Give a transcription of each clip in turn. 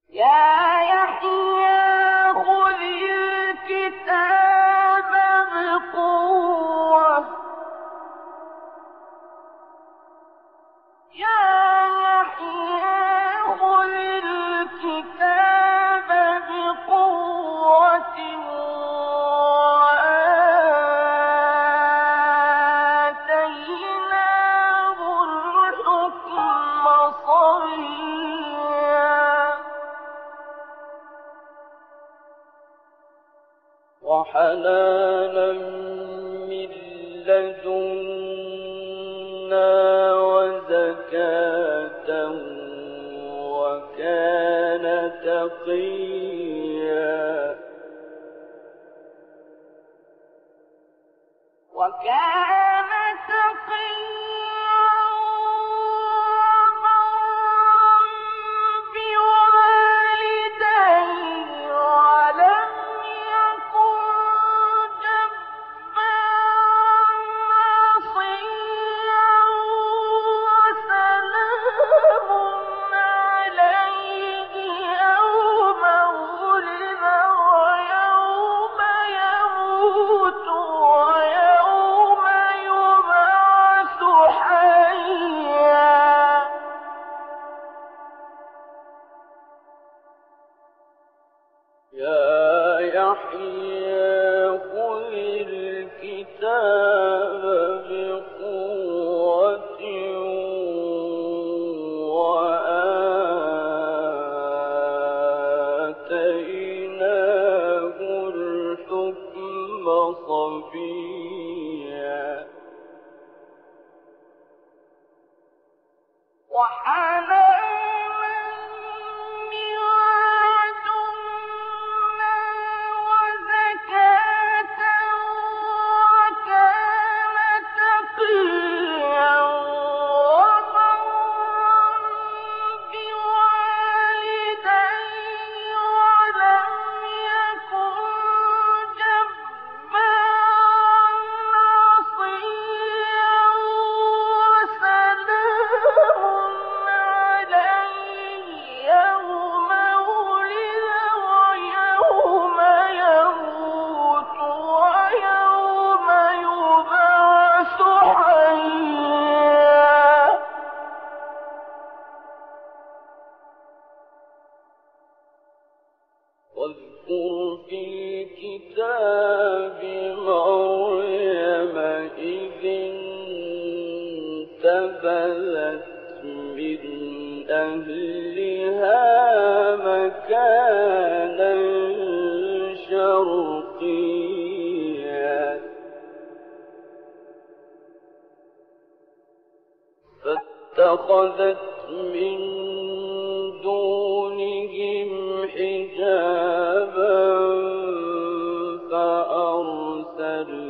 يا يحيى خذ الكتاب بقوة يا يحيى خذ الكتاب بقوة وآتيناه الحكم صبيا وحنانا من لدنا وزكاة وكان تقيا وكان تقيا بوالديه ولم يكن جبارا عصيا وسلام عليه يوم ولد ويوم يموت ويوم يبعث حيا يا يحيى خذ الكتاب بقوة وآتيناه الحكم صبيا وحنانا من لدنا وزكاة وكان تقيا وبرا بوالديه ولم يكن جبارا عصيا وسلام عليه يوم ولد ويوم يموت ويوم يبعث حيا واذكر في الكتاب مريم إذ انتبذت من أهلها مكانا شرقيا فاتخذت من دونهم حجابا فأرسلنا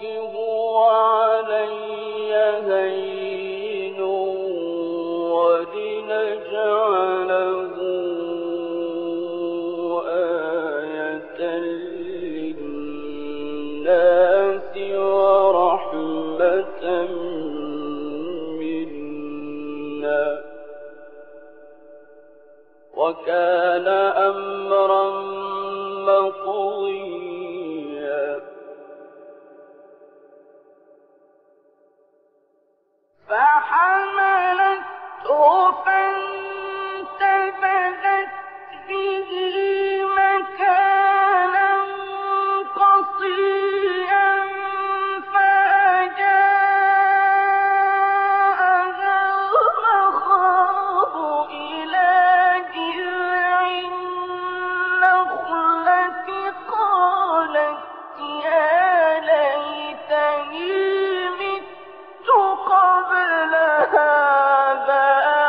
هو علي هين ولنجعله آية للناس ورحمة منا وكان أمرا مقضيا فحملته فانتبذت به مكانا قصيا فأجاءها المخاض إلى جذع النخلة قالت يا ليتني مت قبل هذا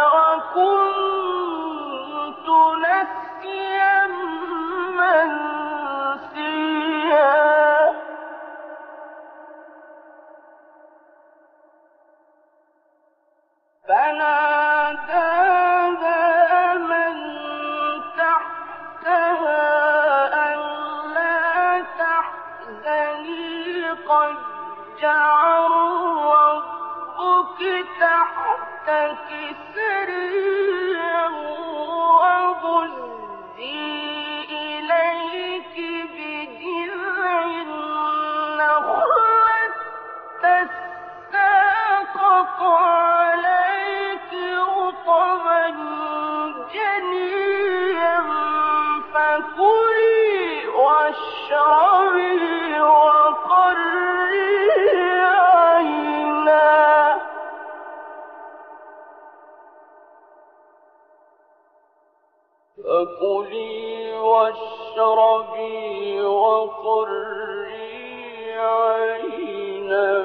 وكنت نسيا منسيا فناداها من تحتها ألا تحزني قد جعل ربك تحتك سريا وهزي إليك بجذع النخلة تساقط عليك رطبا جنيا فكلي واشربي وقري عينا فكلي واشربي وقري عينا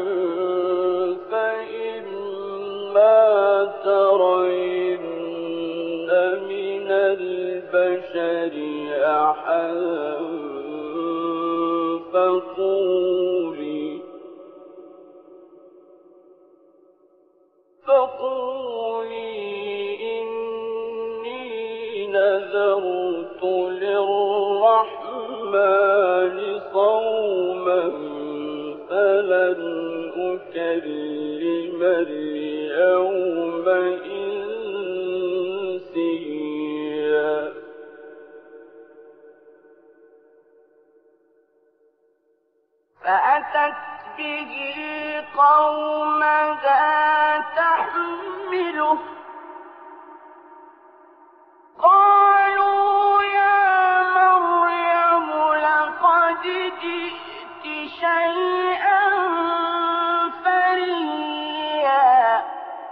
فإما ترين من البشر أحدا فقولي إني نذرت للرحمن صوما فلن أكلم اليوم إنسيا فأتت به قومها تحمله قالوا يا مريم لقد جئت شيئا فريا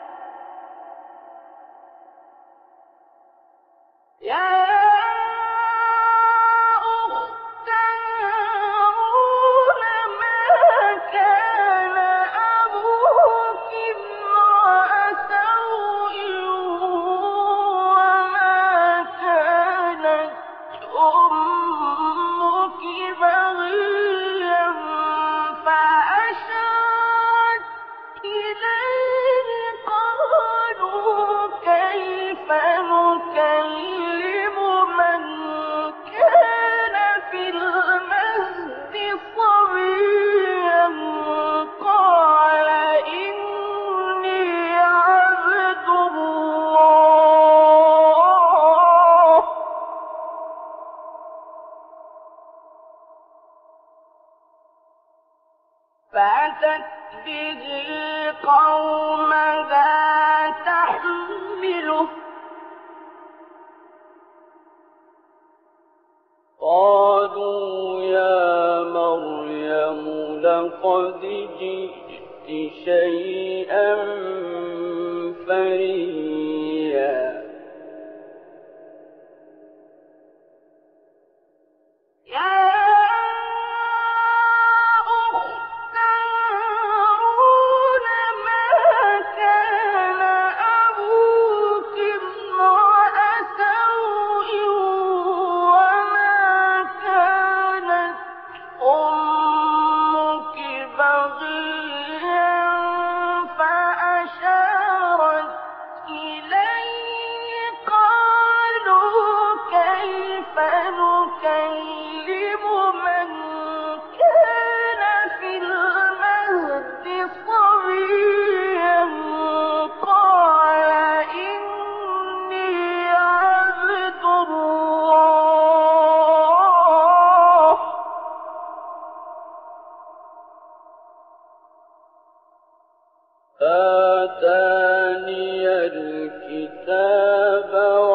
يا أخت هارون ما كان أبوك امرأ سوء وما كانت أمك بغيا فأشارت إليه قالوا كيف نكلم من كان في المهد صبيا قال إني عبد الله فأتت به قومها تحمله قالوا يا مريم لقد جئت شيئا فريا يا أخت هارون ما كان أبوك امرأ سوء وما كانت أمك آتاني الكتاب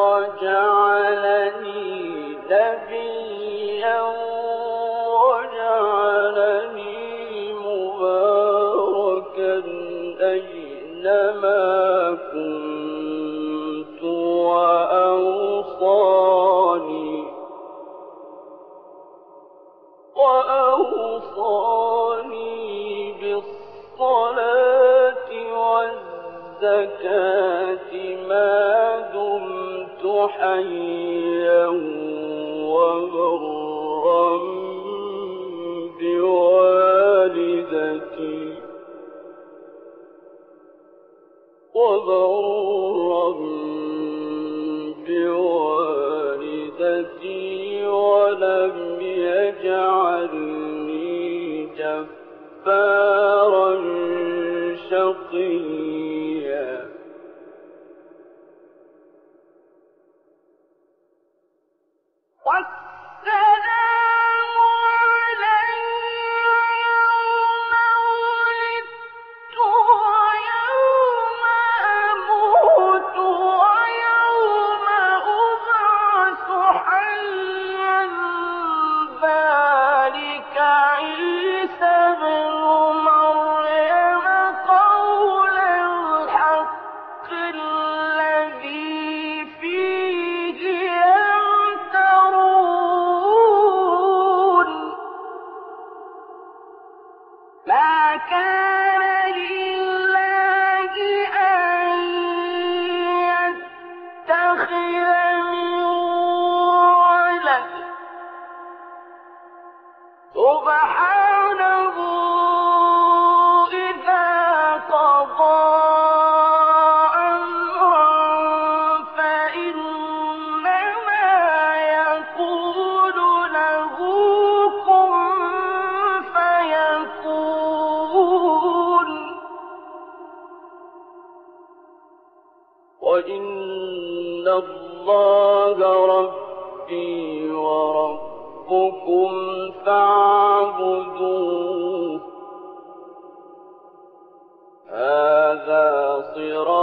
وجعلني نبيا وجعلني مباركا أينما كنت وأوصاني بالصلاة والزكاة ما دمت حيا وبرا بوالدتي ولم يجعلني جبارا شقيا والسلام علي يوم ولدت ويوم أموت ويوم أبعث حيا ذلك عيسى بن مريم قول الحق الذي فيه يمترون ما كان لله أن يتخذ من ولد سبحانه إذا قضى أمرا فإنما يقول له كن فيكون وإن الله ربي وربكم فاعبدوه هذا صراط